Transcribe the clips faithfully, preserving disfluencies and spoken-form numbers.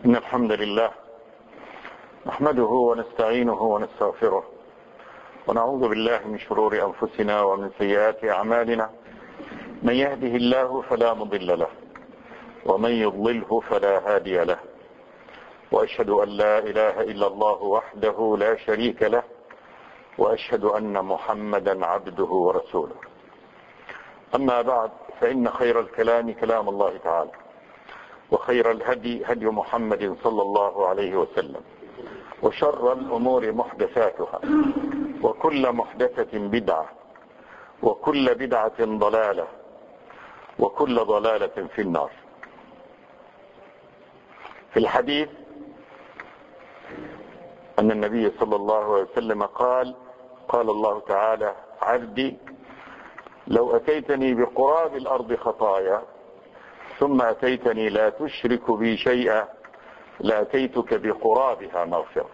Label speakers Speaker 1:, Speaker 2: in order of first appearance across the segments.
Speaker 1: إن الحمد لله نحمده ونستعينه ونستغفره ونعوذ بالله من شرور أنفسنا ومن سيئات أعمالنا. من يهده الله فلا مضل له ومن يضلله فلا هادي له، وأشهد أن لا إله إلا الله وحده لا شريك له، وأشهد أن محمدا عبده ورسوله. أما بعد، فإن خير الكلام كلام الله تعالى، وخير الهدي هدي محمد صلى الله عليه وسلم، وشر الأمور محدثاتها، وكل محدثة بدعة، وكل بدعة ضلالة، وكل ضلالة في النار. في الحديث أن النبي صلى الله عليه وسلم قال قال الله تعالى: عبدي لو أتيتني بقراب الأرض خطايا ثم أتيتني لا تشرك بي شيئا لأتيتك بقرابها مغفرة.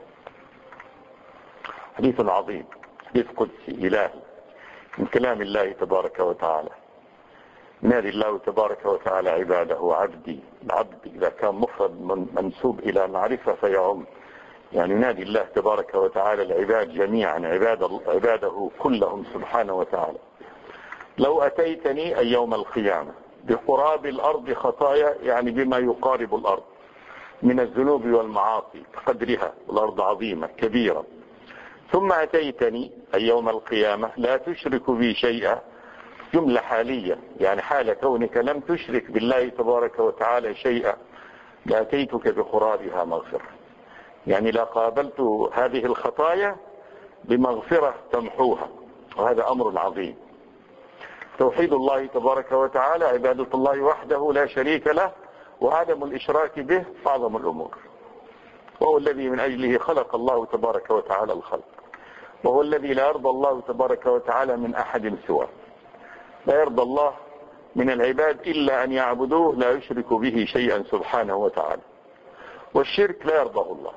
Speaker 1: حديث عظيم، حديث قدسي إلهي من كلام الله تبارك وتعالى. نادي الله تبارك وتعالى عباده عبدي. العبد إذا كان مفرد من منسوب إلى معرفة فيعم، يعني نادي الله تبارك وتعالى العباد جميعا، عباد عباده كلهم سبحانه وتعالى. لو أتيتني أي يوم القيامة بقراب الأرض خطايا، يعني بما يقارب الأرض من الذنوب والمعاصي قدرها، الأرض عظيمة كبيرة. ثم أتيتني أي يوم القيامة لا تشرك بي شيئا، جملة حالية، يعني حال كونك لم تشرك بالله تبارك وتعالى شيئا لأتيتك بقرابها مغفرة، يعني لا قابلت هذه الخطايا بمغفرة تمحوها، وهذا أمر عظيم. توحيد الله تبارك وتعالى، عبادة الله وحده لا شريك له، وعدم الإشراك به أعظم الأمور، وهو الذي من أجله خلق الله تبارك وتعالى الخلق، وهو الذي لا يرضى الله تبارك وتعالى من أحد سواه. لا يرضى الله من العباد إلا أن يعبدوه لا يشركوا به شيئا سبحانه وتعالى. والشرك لا يرضاه الله،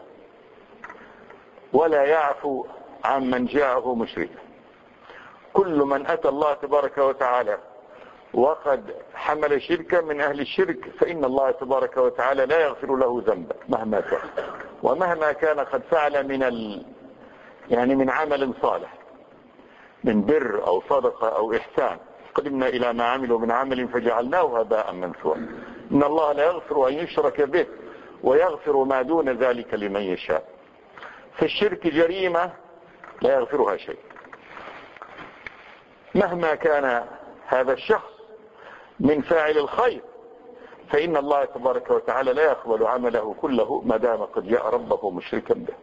Speaker 1: ولا يعفو عن من جاءه مشركا. كل من أتى الله تبارك وتعالى وقد حمل شركا من أهل الشرك فإن الله تبارك وتعالى لا يغفر له ذنبا مهما كان، ومهما كان قد فعل من ال... يعني من عمل صالح، من بر أو صدقة أو إحسان. قدمنا إلى ما عملوا من عمل فجعلناه هباء منثورا. إن الله لا يغفر أن يشرك به ويغفر ما دون ذلك لمن يشاء. فالشرك جريمة لا يغفرها شيء، مهما كان هذا الشخص من فاعل الخير، فإن الله تبارك وتعالى لا يقبل عمله كله ما دام قد جاء ربه مشركا به.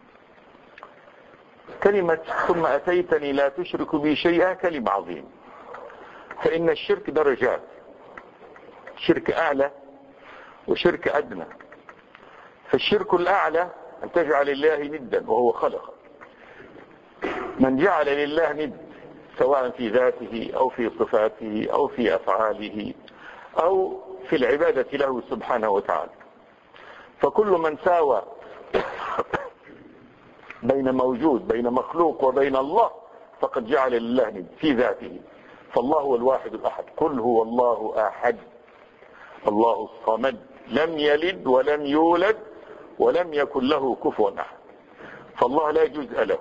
Speaker 1: كلمة ثم أتيتني لا تشرك بي شيئا كلمة عظيمة، فإن الشرك درجات، شرك أعلى وشرك أدنى. فالشرك الأعلى أن تجعل الله ندا وهو خلق. من جعل لله ند سواء في ذاته أو في صفاته أو في أفعاله أو في العبادة له سبحانه وتعالى، فكل من ساوى بين موجود بين مخلوق وبين الله فقد جعل لله ند في ذاته. فالله هو الواحد الأحد، قل هو الله أحد الله الصمد لم يلد ولم يولد ولم يكن له كفوا أحد. فالله لا جزء له،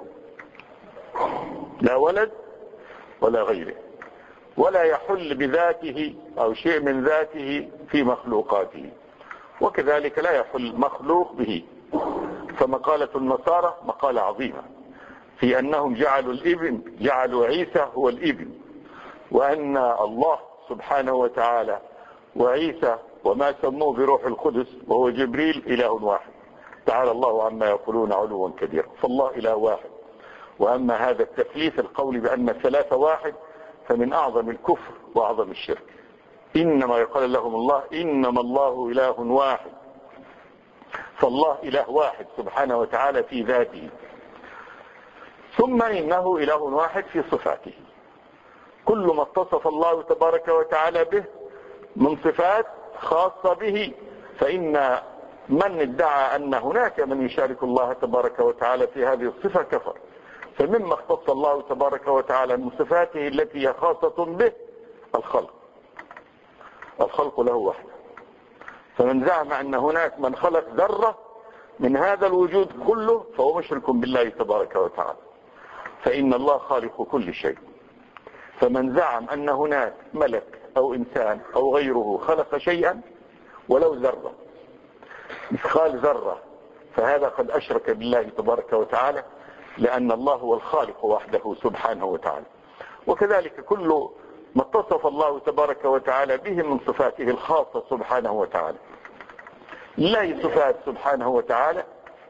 Speaker 1: لا ولد ولا غيره، ولا يحل بذاته أو شيء من ذاته في مخلوقاته، وكذلك لا يحل مخلوق به. فمقالة النصارى مقالة عظيمة في أنهم جعلوا الابن جعلوا عيسى هو الابن، وأن الله سبحانه وتعالى وعيسى وما سموه بروح القدس وهو جبريل إله واحد. تعالى الله عما يقولون علوا كبيرا. فالله إله واحد. وأما هذا التثليث القول بأن الثلاثة واحد فمن أعظم الكفر وأعظم الشرك. إنما يقال لهم الله إنما الله إله واحد، فالله إله واحد سبحانه وتعالى في ذاته، ثم إنه إله واحد في صفاته. كل ما اتصف الله تبارك وتعالى به من صفات خاصة به، فإن من ادعى أن هناك من يشارك الله تبارك وتعالى في هذه الصفة كفر. فمما اختص الله تبارك وتعالى من صفاته التي هي خاصة به الخلق. الخلق له وحده، فمن زعم أن هناك من خلق ذرة من هذا الوجود كله فهو مشرك بالله تبارك وتعالى، فإن الله خالق كل شيء. فمن زعم أن هناك ملك أو إنسان أو غيره خلق شيئا ولو ذرة مثقال ذرة فهذا قد أشرك بالله تبارك وتعالى، لأن الله هو الخالق وحده سبحانه وتعالى. وكذلك كل ما اتصف الله تبارك وتعالى به من صفاته الخاصة سبحانه وتعالى. لله صفات سبحانه وتعالى،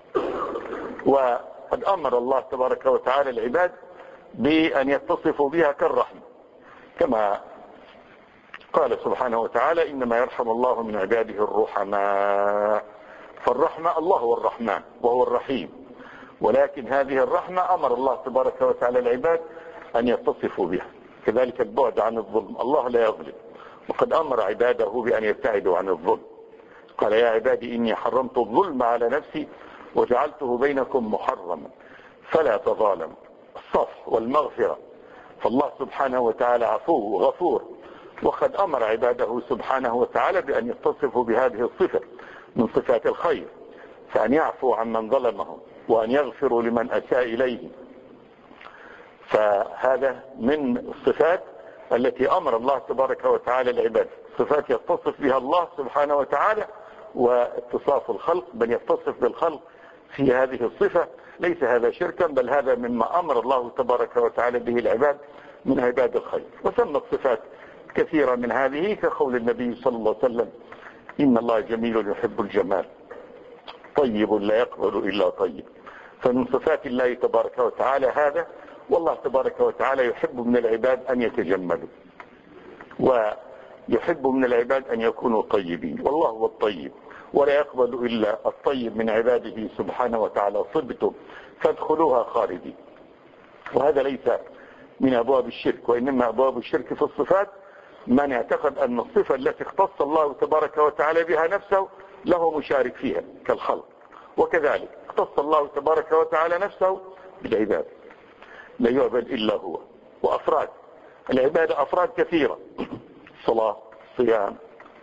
Speaker 1: وقد أمر الله تبارك وتعالى العباد بأن يتصفوا بها كالرحمة، كما قال سبحانه وتعالى إنما يرحم الله من عباده الرحماء. فالرحمة الله هو الرحمن وهو الرحيم، ولكن هذه الرحمة أمر الله تبارك وتعالى العباد أن يتصفوا بها. كذلك البعد عن الظلم، الله لا يظلم، وقد أمر عباده بأن يبتعدوا عن الظلم. قال يا عبادي إني حرمت الظلم على نفسي وجعلته بينكم محرما فلا تظالموا. الصفح والمغفرة، فالله سبحانه وتعالى عفو وغفور، وقد أمر عباده سبحانه وتعالى بأن يتصفوا بهذه الصفة من صفات الخير، فأن يعفوا عن من ظلمهم وأن يغفروا لمن أساء إليه. فهذا من الصفات التي أمر الله تبارك وتعالى العباد، صفات يتصف بها الله سبحانه وتعالى. واتصاف الخلق بل يتصف بالخلق في هذه الصفة ليس هذا شركا، بل هذا مما أمر الله تبارك وتعالى به العباد من عباد الخير. وسمت صفات كثيرة من هذه كقول النبي صلى الله عليه وسلم إن الله جميل يحب الجمال طيب لا يقبل إلا طيب. فمن صفات الله تبارك وتعالى هذا، والله تبارك وتعالى يحب من العباد أن يتجملوا، ويحب من العباد أن يكونوا طيبين، والله هو الطيب ولا يقبل إلا الطيب من عباده سبحانه وتعالى. صبتم فادخلوها خالدين. وهذا ليس من أبواب الشرك، وإنما أبواب الشرك في الصفات من اعتقد أن الصفة التي اختص الله تبارك وتعالى بها نفسه له مشارك فيها كالخلق، وكذلك اختص الله تبارك وتعالى نفسه بالعباد لا يعبد إلا هو. وأفراد العبادة أفراد كثيرة، صلاة صيام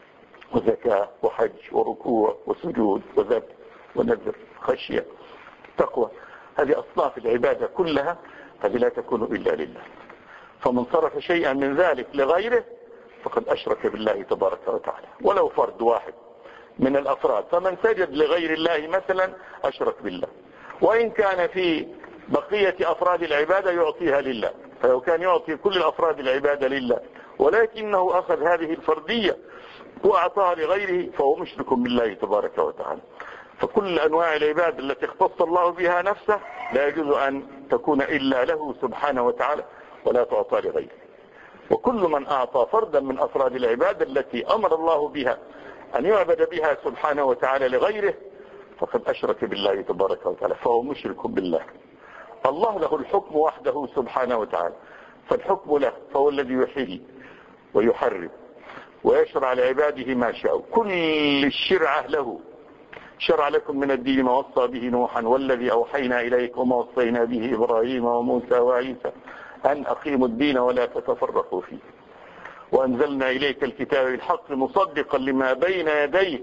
Speaker 1: وزكاة وحج وركوع وسجود وذبح ونذر خشية تقوى، هذه أصناف العبادة كلها، هذه لا تكون إلا لله. فمن صرف شيئا من ذلك لغيره فقد أشرك بالله تبارك وتعالى، ولو فرد واحد من الأفراد. فمن سجد لغير الله مثلا أشرك بالله، وإن كان في بقية أفراد العبادة يعطيها لله، فلو كان يعطي كل الأفراد العبادة لله ولكنه أخذ هذه الفردية وأعطاها لغيره فهو مشرك بالله تبارك وتعالى. فكل أنواع العبادة التي اختص الله بها نفسه لا يجوز أن تكون إلا له سبحانه وتعالى ولا تعطى لغيره. وكل من أعطى فردا من أفراد العبادة التي أمر الله بها أن يعبد بها سبحانه وتعالى لغيره فقد أشرك بالله تبارك وتعالى، فهو مشرك بالله. الله له الحكم وحده سبحانه وتعالى، فالحكم له، فهو الذي يحيي ويحرم ويشرع لعباده ما شاء. كل الشرعة له، شرع لكم من الدين ما وصى به نوحا والذي أوحينا إليك وما وصينا به إبراهيم وموسى وعيسى أن أقيموا الدين ولا تتفرقوا فيه، وأنزلنا إليك الكتاب بالحق مصدقا لما بين يديه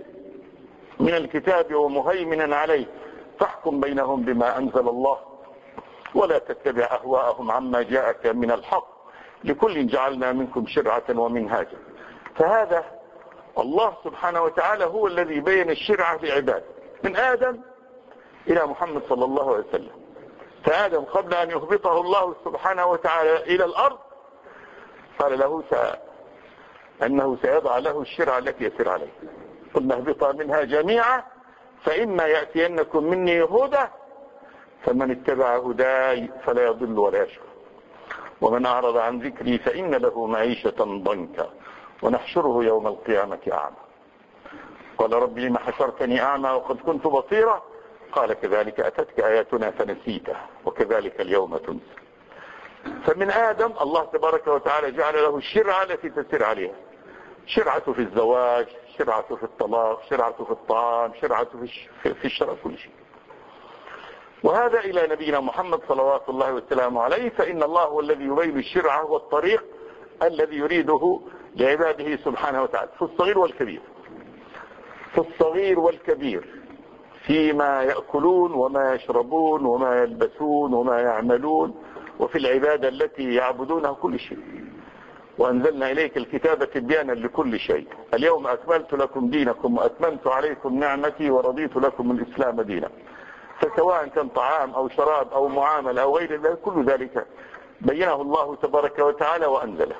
Speaker 1: من الكتاب ومهيمنا عليه فاحكم بينهم بما أنزل الله ولا تتبع أهواءهم عما جاءك من الحق لكل جعلنا منكم شرعة ومنهاجا. فهذا الله سبحانه وتعالى هو الذي بين الشرعة لعباده من آدم إلى محمد صلى الله عليه وسلم. فآدم قبل أن يهبطه الله سبحانه وتعالى إلى الأرض قال له أنه سيضع له الشرعة التي يسير عليه، قلنا اهبطا منها جميعا فإما يأتينكم مني هدى فمن اتبع هداي فلا يضل ولا يشقى ومن أعرض عن ذكري فإن له معيشة ضنكا ونحشره يوم القيامة أعمى. قال رب لما حشرتني أعمى وقد كنت بصيرا قال كذلك أتتك آياتنا فنسيتها وكذلك اليوم تنسى. فمن آدم الله تبارك وتعالى جعل له الشرعة التي تسير عليها، شرعة في الزواج، شرعة في الطلاق، شرعة في الطعام، شرعة في الشرع، كل شيء. وهذا إلى نبينا محمد صلوات الله وسلامه عليه، فإن الله هو الذي يبين الشرعة والطريق الذي يريده لعباده سبحانه وتعالى في الصغير والكبير. في الصغير والكبير، فيما يأكلون وما يشربون وما يلبسون وما يعملون، وفي العبادة التي يعبدونها، كل شيء. وأنزلنا إليك الكتاب تبيانا لكل شيء. اليوم أكملت لكم دينكم وأتممت عليكم نعمتي ورضيت لكم الإسلام دينا. فسواء كان طعام أو شراب أو معاملة أو غير ذلك، كل ذلك بينه الله تبارك وتعالى وأنزله.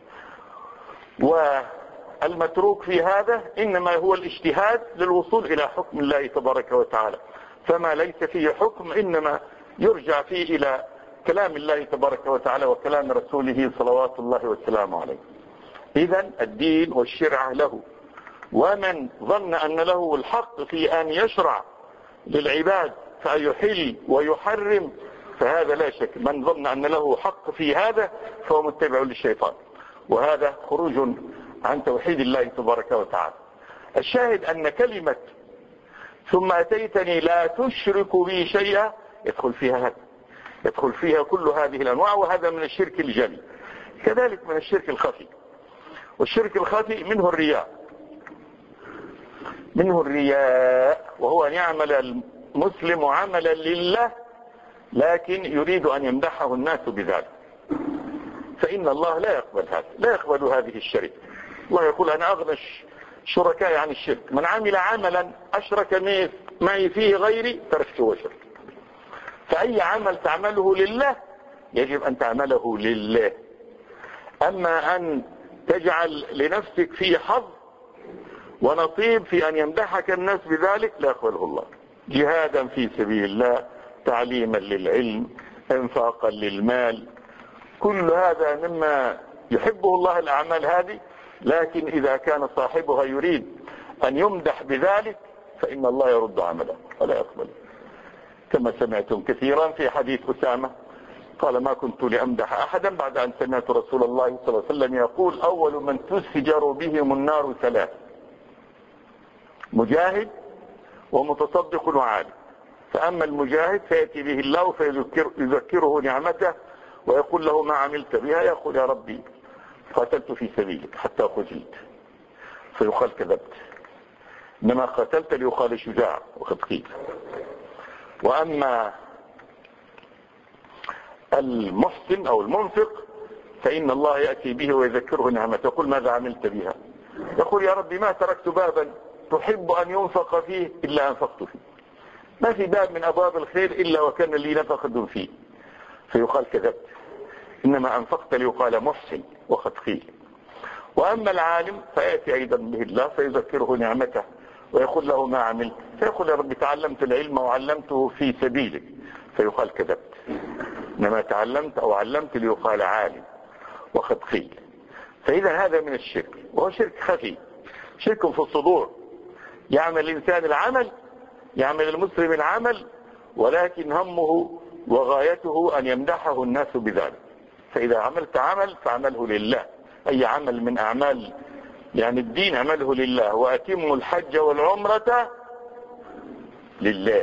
Speaker 1: والمتروك في هذا إنما هو الاجتهاد للوصول إلى حكم الله تبارك وتعالى، فما ليس فيه حكم إنما يرجع فيه إلى كلام الله تبارك وتعالى وكلام رسوله صلوات الله والسلام عليه. إذن الدين والشرع له، ومن ظن أن له الحق في أن يشرع للعباد فيحل ويحرم، فهذا لا شك من ظن أن له حق في هذا فهو متبع للشيطان، وهذا خروج عن توحيد الله تبارك وتعالى. الشاهد أن كلمة ثم أتيتني لا تشرك بي شيئا يدخل فيها هذا، يدخل فيها كل هذه الأنواع، وهذا من الشرك الجلي. كذلك من الشرك الخفي، والشرك الخفي منه الرياء، منه الرياء وهو أن يعمل المسلم عملا لله لكن يريد أن يمدحه الناس بذلك، فإن الله لا يقبل هذا، لا يقبل هذه الشرك. الله يقول أنا أغنى الشركاء عن الشرك، من عمل عملا أشرك معي فيه غيري تركته وشرك. فأي عمل تعمله لله يجب أن تعمله لله. أما أن تجعل لنفسك فيه حظ ونصيب في أن يمدحك الناس بذلك لا يقبله الله. جهادا في سبيل الله، تعليما للعلم، انفاقا للمال، كل هذا مما يحبه الله الأعمال هذه، لكن إذا كان صاحبها يريد أن يمدح بذلك فإن الله يرد عمله ولا يقبله. كما سمعتم كثيرا في حديث أسامة قال ما كنت لأمدح أحدا بعد أن سمعت رسول الله صلى الله عليه وسلم يقول أول من تسجر بهم النار ثلاث: مجاهد ومتصدق وعالم. فأما المجاهد فيأتي به الله فيذكره نعمته ويقول له ما عملت بها، يقول يا ربي قاتلت في سبيلك حتى قتلت، فيقال كذبت، إنما قاتلت ليقال شجاع وقد قيل. وأما المحسن أو المنفق فإن الله يأتي به ويذكره نعمته، يقول ماذا عملت بها، يقول يا ربي ما تركت بابا تحب أن ينفق فيه إلا أنفقت فيه، ما في باب من أبواب الخير إلا وكان لي نفقة فيه، فيقال كذبت، إنما أنفقت ليقال محسن وقد قيل. وأما العالم فيأتي أيضا به الله فيذكره نعمته ويقول له ما عملت، فيقول يا رب تعلمت العلم وعلمته في سبيلك، فيقال كذبت، إنما تعلمت أو علمت ليقال عالم وقد قيل. فإذا هذا من الشرك، وهو شرك خفي، شرك في الصدور. يعمل الإنسان العمل، يعمل المسلم العمل، ولكن همه وغايته أن يمدحه الناس بذلك. فإذا عملت عمل فعمله لله، أي عمل من أعمال يعني الدين عمله لله. وأتموا الحج والعمرة لله،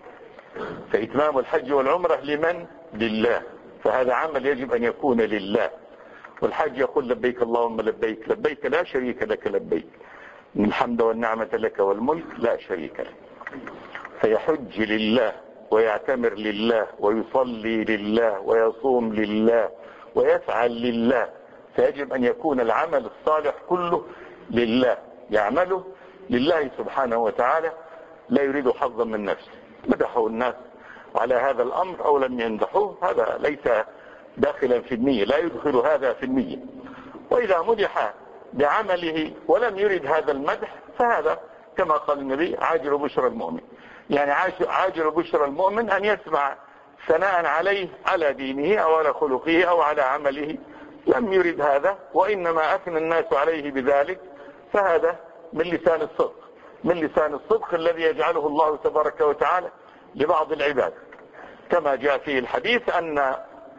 Speaker 1: فإتمام الحج والعمرة لمن؟ لله. فهذا عمل يجب أن يكون لله. والحج يقول لبيك اللهم لبيك، لبيك لا شريك لك لبيك، إن الحمد والنعمة لك والملك لا شريك لك. فيحج لله ويعتمر لله ويصلي لله ويصوم لله ويفعل لله. فيجب أن يكون العمل الصالح كله لله، يعمله لله سبحانه وتعالى، لا يريد حظا من نفسه. مدحه الناس على هذا الأمر أو لم يمدحوه، هذا ليس داخلا في النية، لا يدخل هذا في النية. وإذا مدح بعمله ولم يرد هذا المدح فهذا كما قال النبي عاجل بشرى المؤمن، يعني عاجل بشرى المؤمن أن يسمع ثناء عليه على دينه أو على خلقه أو على عمله، لم يرد هذا وإنما أثنى الناس عليه بذلك، فهذا من لسان الصدق، من لسان الصدق الذي يجعله الله تبارك وتعالى لبعض العباد. كما جاء فيه الحديث أن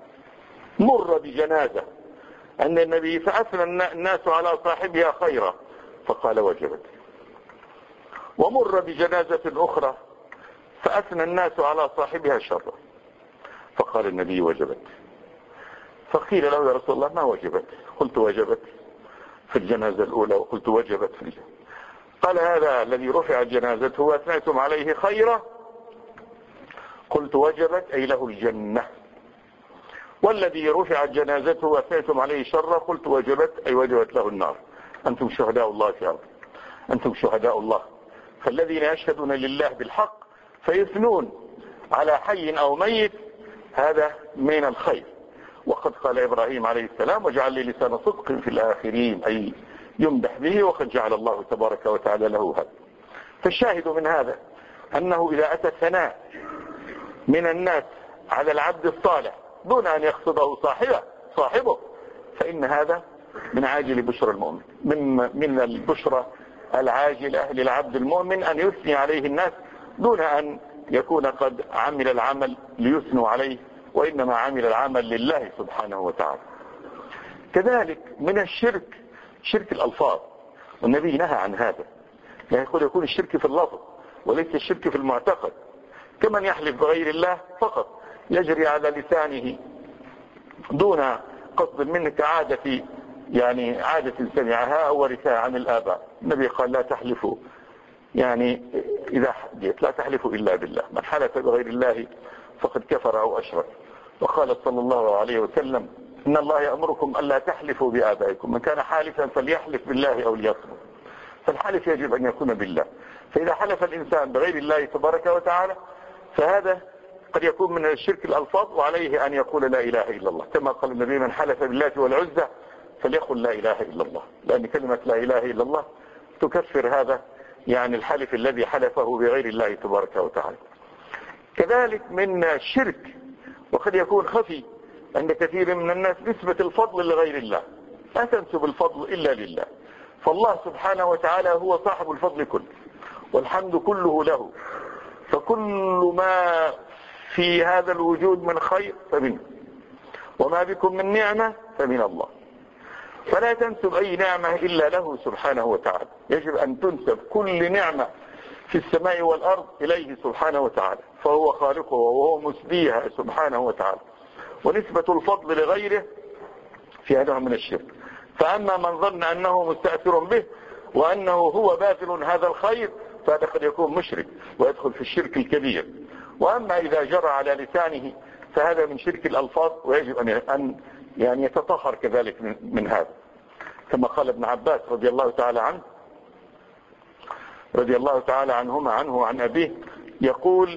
Speaker 1: مر بجنازة أن النبي فأثنى الناس على صاحبها خيرا فقال وجبت، ومر بجنازة أخرى فأثنى الناس على صاحبها شرا فقال النبي وجبت. فقيل له يا رسول الله ما وجبت؟ قلت وجبت في الجنازة الأولى وقلت وجبت في الجنازة. قال هذا الذي رفعت جنازته وأثنيتم عليه خيرا قلت وجبت أي له الجنة، والذي رفعت جنازته وأثنيتم عليه شرا قلت وجبت أي وجبت له النار. أنتم شهداء الله في أرض، أنتم شهداء الله. فالذين يشهدون لله بالحق فيثنون على حي أو ميت هذا من الخير. وقد قال إبراهيم عليه السلام وجعل لي لسان صدق في الآخرين، أي يمدح به، وقد جعل الله تبارك وتعالى له هذا. فالشاهد من هذا أنه إذا أتى الثناء من الناس على العبد الصالح دون أن يقصده صاحبه صاحبه فإن هذا من عاجل بشرى المؤمن، من من البشرى العاجلة للعبد المؤمن أن يثني عليه الناس دون أن يكون قد عمل العمل ليثنوا عليه، وإنما عمل العمل لله سبحانه وتعالى. كذلك من الشرك شرك الألفاظ، والنبي نهى عن هذا، يعني يقول يكون الشرك في اللفظ وليس الشرك في المعتقد. كمن يحلف بغير الله فقط يجري على لسانه دون قصد منه كعادة، يعني عادة سمعها أو ورثها عن الآباء. النبي قال لا تحلفوا، يعني إذا حديث لا تحلفوا إلا بالله، من حلف بغير الله فقد كفر أو أشرك. وقال صلى الله عليه وسلم إن الله يأمركم ألا تحلفوا بآبائكم، من كان حالفا فليحلف بالله أو ليصمت. فالحلف يجب أن يكون بالله، فإذا حلف الإنسان بغير الله تبارك وتعالى فهذا قد يكون من الشرك الألفاظ، وعليه أن يقول لا إله إلا الله، كما قال النبي من حلف بالله والعزى فليقل لا إله إلا الله، لأن كلمة لا إله إلا الله تكفر هذا يعني الحلف الذي حلفه بغير الله تبارك وتعالى. كذلك من الشرك وقد يكون خفي عند كثير من الناس نسبة الفضل لغير الله، لا تنسب الفضل إلا لله، فالله سبحانه وتعالى هو صاحب الفضل كله والحمد كله له، فكل ما في هذا الوجود من خير فمنه، وما بكم من نعمة فمن الله، فلا تنسب أي نعمة إلا له سبحانه وتعالى. يجب أن تنسب كل نعمة في السماء والأرض إليه سبحانه وتعالى، فهو خالقه وهو مسديها سبحانه وتعالى. ونسبة الفضل لغيره فيها نوع من الشرك. فأما من ظن أنه مستأثر به وأنه هو باذل هذا الخير فهذا قد يكون مشرك ويدخل في الشرك الكبير. وأما إذا جرى على لسانه فهذا من شرك الألفاظ، ويجب أن يعني يتطهر كذلك من هذا، كما قال ابن عباس رضي الله تعالى عنه رضي الله تعالى عنهما عنه وعن أبيه يقول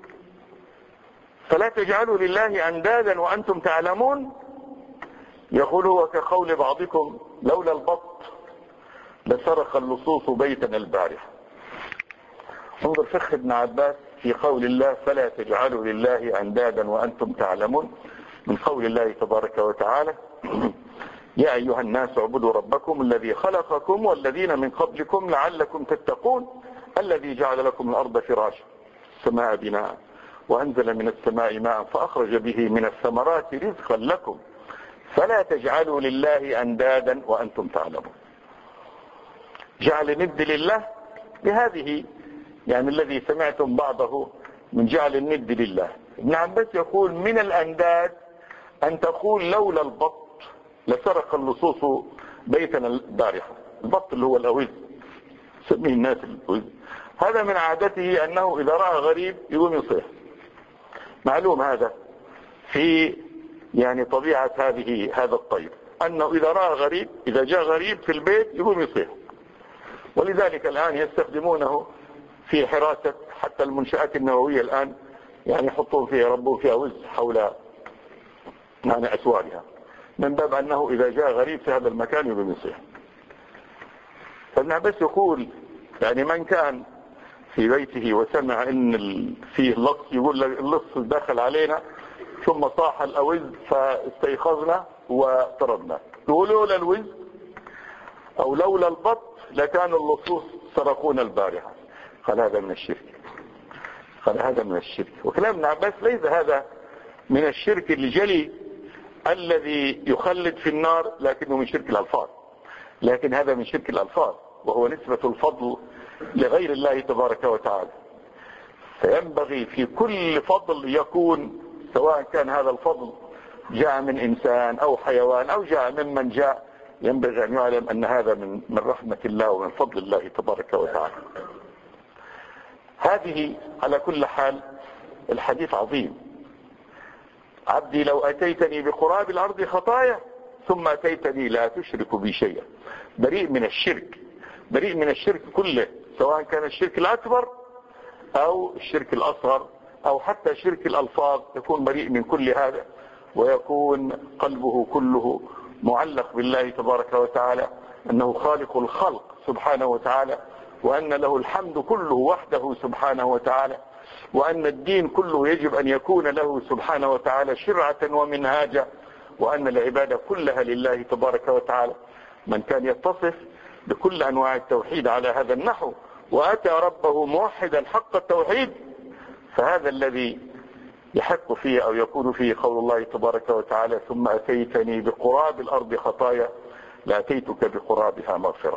Speaker 1: فلا تجعلوا لله أندادا وأنتم تعلمون، يقول هو كقول بعضكم لولا البط لسرق اللصوص بيتنا البارحة. انظر فقه ابن عباس في قول الله فلا تجعلوا لله أندادا وأنتم تعلمون، من قول الله تبارك وتعالى يا أيها الناس اعبدوا ربكم الذي خلقكم والذين من قبلكم لعلكم تتقون الذي جعل لكم الأرض فراشا السماء بناء وأنزل من السماء ماء فأخرج به من الثمرات رزقا لكم فلا تجعلوا لله أندادا وأنتم تعلمون. جعل ند لله بهذه يعني الذي سمعتم بعضه من جعل الند لله. ابن عباس يقول من الأنداد أن تقول لولا البط لسرق اللصوص بيتنا البارحة. البط اللي هو الأوز سميه الناس الأوز، هذا من عادته أنه إذا رأى غريب يقوم يصيح. معلوم هذا في يعني طبيعة هذه هذا الطير أنه إذا رأى غريب إذا جاء غريب في البيت يقوم يصيح. ولذلك الآن يستخدمونه في حراسة حتى المنشآت النووية الآن، يعني يحطون فيها يربون فيها وز حول يعني أسوارها من باب أنه إذا جاء غريب في هذا المكان يقوم يصيح. فابن عباس يقول يعني من كان في بيته وسمع ان فيه لص يقول اللص دخل علينا ثم صاح الأوز فاستيقظنا وطردنا، لولا الوز أو لولا البط لكان اللصوص سرقونا البارحة. قال هذا من الشرك، قال هذا من الشرك. وكلام ابن عباس ليس هذا من الشرك الجلي الذي يخلد في النار لكنه من شرك الألفاظ، لكن هذا من شرك الألفاظ وهو نسبة الفضل لغير الله تبارك وتعالى. فينبغي في كل فضل يكون سواء كان هذا الفضل جاء من إنسان أو حيوان أو جاء ممن جاء ينبغي أن يعلم أن هذا من من رحمة الله ومن فضل الله تبارك وتعالى. هذه على كل حال الحديث عظيم. عبدي لو أتيتني بقراب الأرض خطايا ثم أتيتني لا تشرك بي شيئا، بريء من الشرك، بريء من الشرك كله، سواء كان الشرك الأكبر أو الشرك الأصغر أو حتى شرك الألفاظ، يكون بريء من كل هذا ويكون قلبه كله معلق بالله تبارك وتعالى، أنه خالق الخلق سبحانه وتعالى، وأن له الحمد كله وحده سبحانه وتعالى، وأن الدين كله يجب أن يكون له سبحانه وتعالى شرعة ومنهاجا، وأن العبادة كلها لله تبارك وتعالى. من كان يتصف بكل أنواع التوحيد على هذا النحو وأتى ربه موحدا حق التوحيد، فهذا الذي يحق فيه أو يكون فيه قول الله تبارك وتعالى ثم أتيتني بقراب الأرض خطايا لأتيتك بقرابها مغفرة.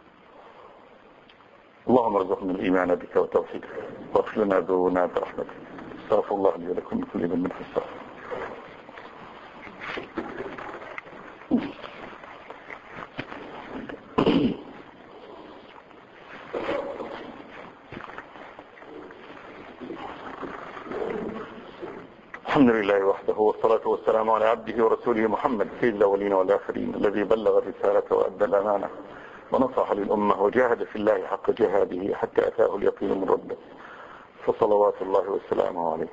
Speaker 1: اللهم ارزقنا الإيمان بك وتوحيدك واغفر لنا ذنوبنا برحمتك. استغفر الله لي ولكم من كل ذنب حساب. الحمد لله وحده والصلاة والسلام على عبده ورسوله محمد سيد الأولين والآخرين الذي بلغ الرسالة وأدى الأمانة ونصح للأمة وجاهد في الله حق جهاده حتى أتاه اليقين من ربه، فصلوات الله وسلامه عليه.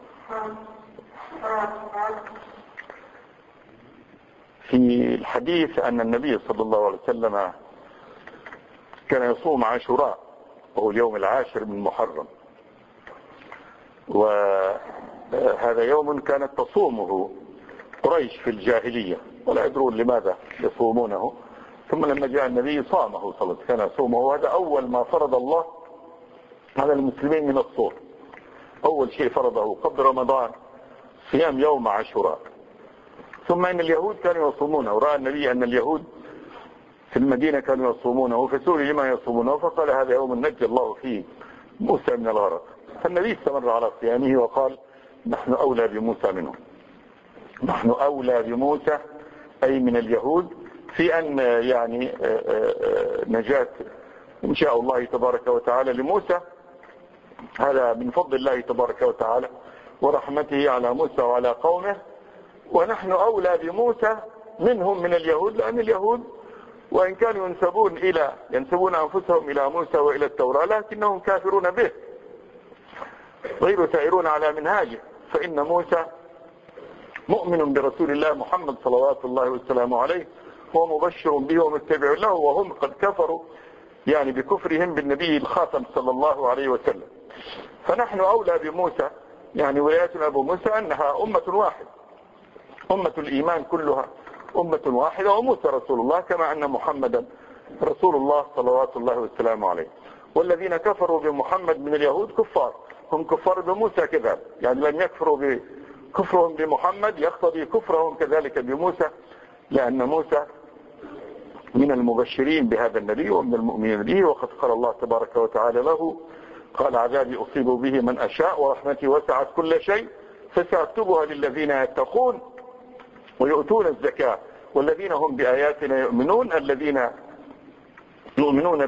Speaker 1: في الحديث أن النبي صلى الله عليه وسلم كان يصوم عاشوراء وهو اليوم العاشر من محرم، وهذا يوم كانت تصومه قريش في الجاهلية ولا يدرون لماذا يصومونه، ثم لما جاء النبي صامه صلى الله عليه وسلم، كان يصومه، وهذا أول ما فرض الله على المسلمين من الصوم. أول شيء فرضه قبل رمضان صيام يوم عاشوراء. ثم إن اليهود كانوا يصومونه، ورأى النبي أن اليهود في المدينة كانوا يصومونه، فسئل لما يصومونه فقال هذا يوم نجى الله فيه موسى من الغرق. فالنبي استمر على صيامه وقال نحن أولى بموسى منهم، نحن أولى بموسى أي من اليهود في أن يعني نجاة إن شاء الله تبارك وتعالى لموسى، هذا من فضل الله تبارك وتعالى ورحمته على موسى وعلى قومه، ونحن أولى بموسى منهم من اليهود، لأن اليهود وإن كانوا ينسبون إلى ينسبون أنفسهم إلى موسى وإلى التوراة لكنهم كافرون به غير سائرون على منهاجه، فإن موسى مؤمن برسول الله محمد صلوات الله والسلام عليه، هو مبشر به ومتبع له، وهم قد كفروا يعني بكفرهم بالنبي الخاتم صلى الله عليه وسلم. فنحن أولى بموسى، يعني ولايتنا أبو موسى أنها أمة واحدة، أمة الإيمان كلها أمة واحدة، وموسى رسول الله كما أن محمدا رسول الله صلوات الله والسلام عليه. والذين كفروا بمحمد من اليهود كفار، هم كفار بموسى كذلك، يعني لم يكفروا بكفرهم بمحمد يقتضي كفرهم كذلك بموسى، لأن موسى من المبشرين بهذا النبي ومن المؤمنين به، وقد قال الله تبارك وتعالى له قال عذابي أصيب به من أشاء ورحمتي وسعت كل شيء فسأكتبها للذين يتقون ويؤتون الزكاة والذين هم بآياتنا يؤمنون، الذين يؤمنون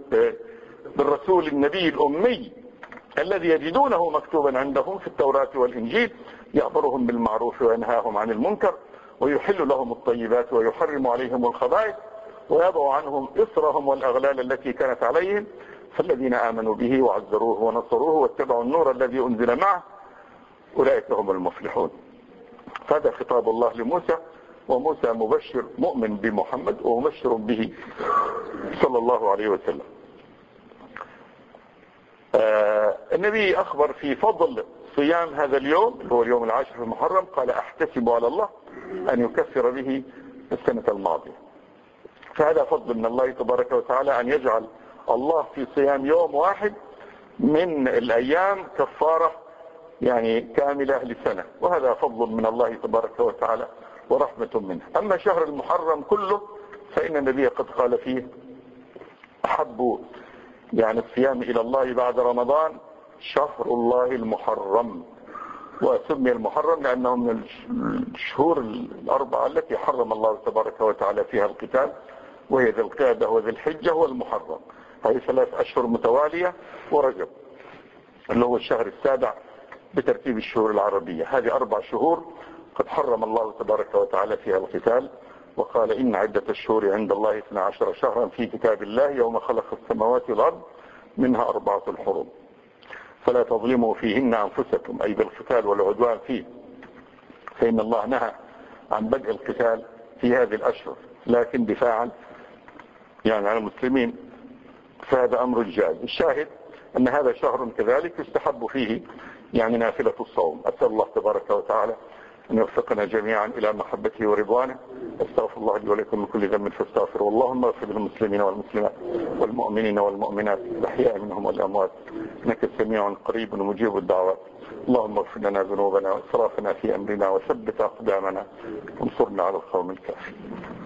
Speaker 1: بالرسول النبي الأمي الذي يجدونه مكتوبا عندهم في التوراة والإنجيل يأمرهم بالمعروف وينهاهم عن المنكر ويحل لهم الطيبات ويحرم عليهم الخبائث ويضع عنهم إصرهم والأغلال التي كانت عليهم، فالذين آمنوا به وعزروه ونصروه واتبعوا النور الذي أنزل معه أولئك هم المفلحون. فهذا خطاب الله لموسى، وموسى مبشر مؤمن بمحمد ومبشر به صلى الله عليه وسلم. آه النبي أخبر في فضل صيام هذا اليوم اللي هو اليوم العاشر في المحرم، قال أحتسب على الله أن يكفر به السنة الماضية. فهذا فضل من الله تبارك وتعالى أن يجعل الله في صيام يوم واحد من الأيام كفارة يعني كاملة لسنة، وهذا فضل من الله تبارك وتعالى ورحمة منه. أما شهر المحرم كله فإن النبي قد قال فيه أحب يعني الصيام إلى الله بعد رمضان شهر الله المحرم، وسمي المحرم لأنه من الشهور الأربعة التي حرم الله تبارك وتعالى فيها القتال، وهي ذي القعدة وذي الحجة والمحرم. هذه ثلاث أشهر متوالية، ورجب اللي هو الشهر السابع بترتيب الشهور العربية. هذه أربع شهور قد حرم الله تبارك وتعالى فيها القتال، وقال إن عدة الشهور عند الله اثنا عشر شهرا في كتاب الله يوم خلق السماوات والأرض منها أربعة الحرم فلا تظلموا فيهن أنفسكم، أي بالقتال والعدوان فيه، فإن الله نهى عن بدء القتال في هذه الأشهر لكن دفاعا يعني عن المسلمين، فهذا أمر جائز. الشاهد أن هذا شهر كذلك يستحب فيه يعني نافلة الصوم. أسأل الله تبارك وتعالى أن يوفقنا جميعا إلى محبته ورضوانه. استغفر الله لي ولكم من كل ذنب فاستغفروا. اللهم اغفر للمسلمين والمسلمات والمؤمنين والمؤمنات الأحياء منهم والأموات إنك سميع قريب مجيب الدعوات. اللهم اغفر لنا ذنوبنا وإسرافنا في أمرنا وثبت أقدامنا وانصرنا على القوم الكافرين.